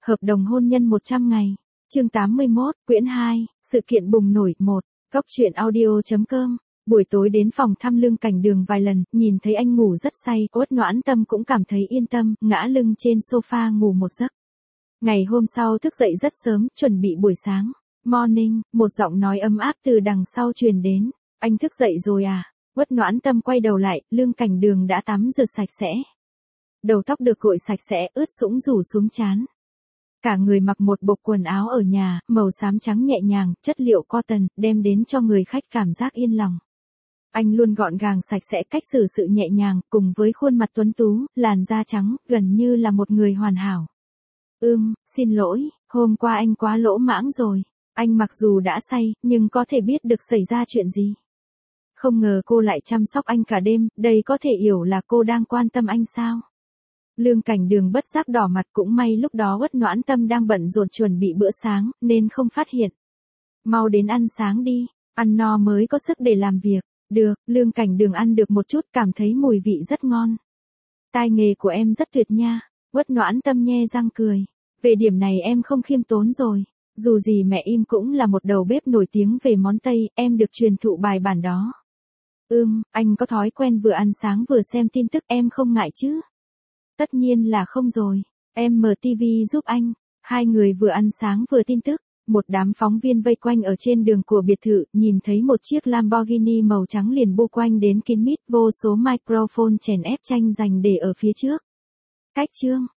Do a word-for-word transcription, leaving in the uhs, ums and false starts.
Hợp đồng hôn nhân một trăm ngày. Chương tám mươi mốt, quyển hai, sự kiện bùng nổi một. Góc truyện audio chấm com. Buổi tối đến phòng thăm Lương Cảnh Đường vài lần, nhìn thấy anh ngủ rất say, Uất Noãn Tâm cũng cảm thấy yên tâm, ngã lưng trên sofa ngủ một giấc. Ngày hôm sau thức dậy rất sớm, chuẩn bị buổi sáng. Morning, một giọng nói ấm áp từ đằng sau truyền đến. Anh thức dậy rồi à? Uất Noãn Tâm quay đầu lại, Lương Cảnh Đường đã tắm rửa sạch sẽ. Đầu tóc được gội sạch sẽ, ướt sũng rủ xuống trán. Cả người mặc một bộ quần áo ở nhà, màu xám trắng nhẹ nhàng, chất liệu cotton, đem đến cho người khách cảm giác yên lòng. Anh luôn gọn gàng sạch sẽ, cách xử sự nhẹ nhàng, cùng với khuôn mặt tuấn tú, làn da trắng, gần như là một người hoàn hảo. Ừm, xin lỗi, hôm qua anh quá lỗ mãng rồi. Anh mặc dù đã say, nhưng có thể biết được xảy ra chuyện gì. Không ngờ cô lại chăm sóc anh cả đêm, đây có thể hiểu là cô đang quan tâm anh sao? Lương Cảnh Đường bất giác đỏ mặt, cũng may lúc đó Uất Noãn Tâm đang bận rộn chuẩn bị bữa sáng, nên không phát hiện. Mau đến ăn sáng đi, ăn no mới có sức để làm việc. Được, Lương Cảnh Đường ăn được một chút, cảm thấy mùi vị rất ngon. Tai nghề của em rất tuyệt nha. Uất Noãn Tâm nhe răng cười. Về điểm này em không khiêm tốn rồi. Dù gì mẹ im cũng là một đầu bếp nổi tiếng về món Tây, em được truyền thụ bài bản đó. Ừm, anh có thói quen vừa ăn sáng vừa xem tin tức, em không ngại chứ? Tất nhiên là không rồi. Em mở tivi giúp anh. Hai người vừa ăn sáng vừa tin tức. Một đám phóng viên vây quanh ở trên đường của biệt thự, nhìn thấy một chiếc Lamborghini màu trắng liền bu quanh đến kín mít, vô số microphone chèn ép tranh giành để ở phía trước. Cách chương.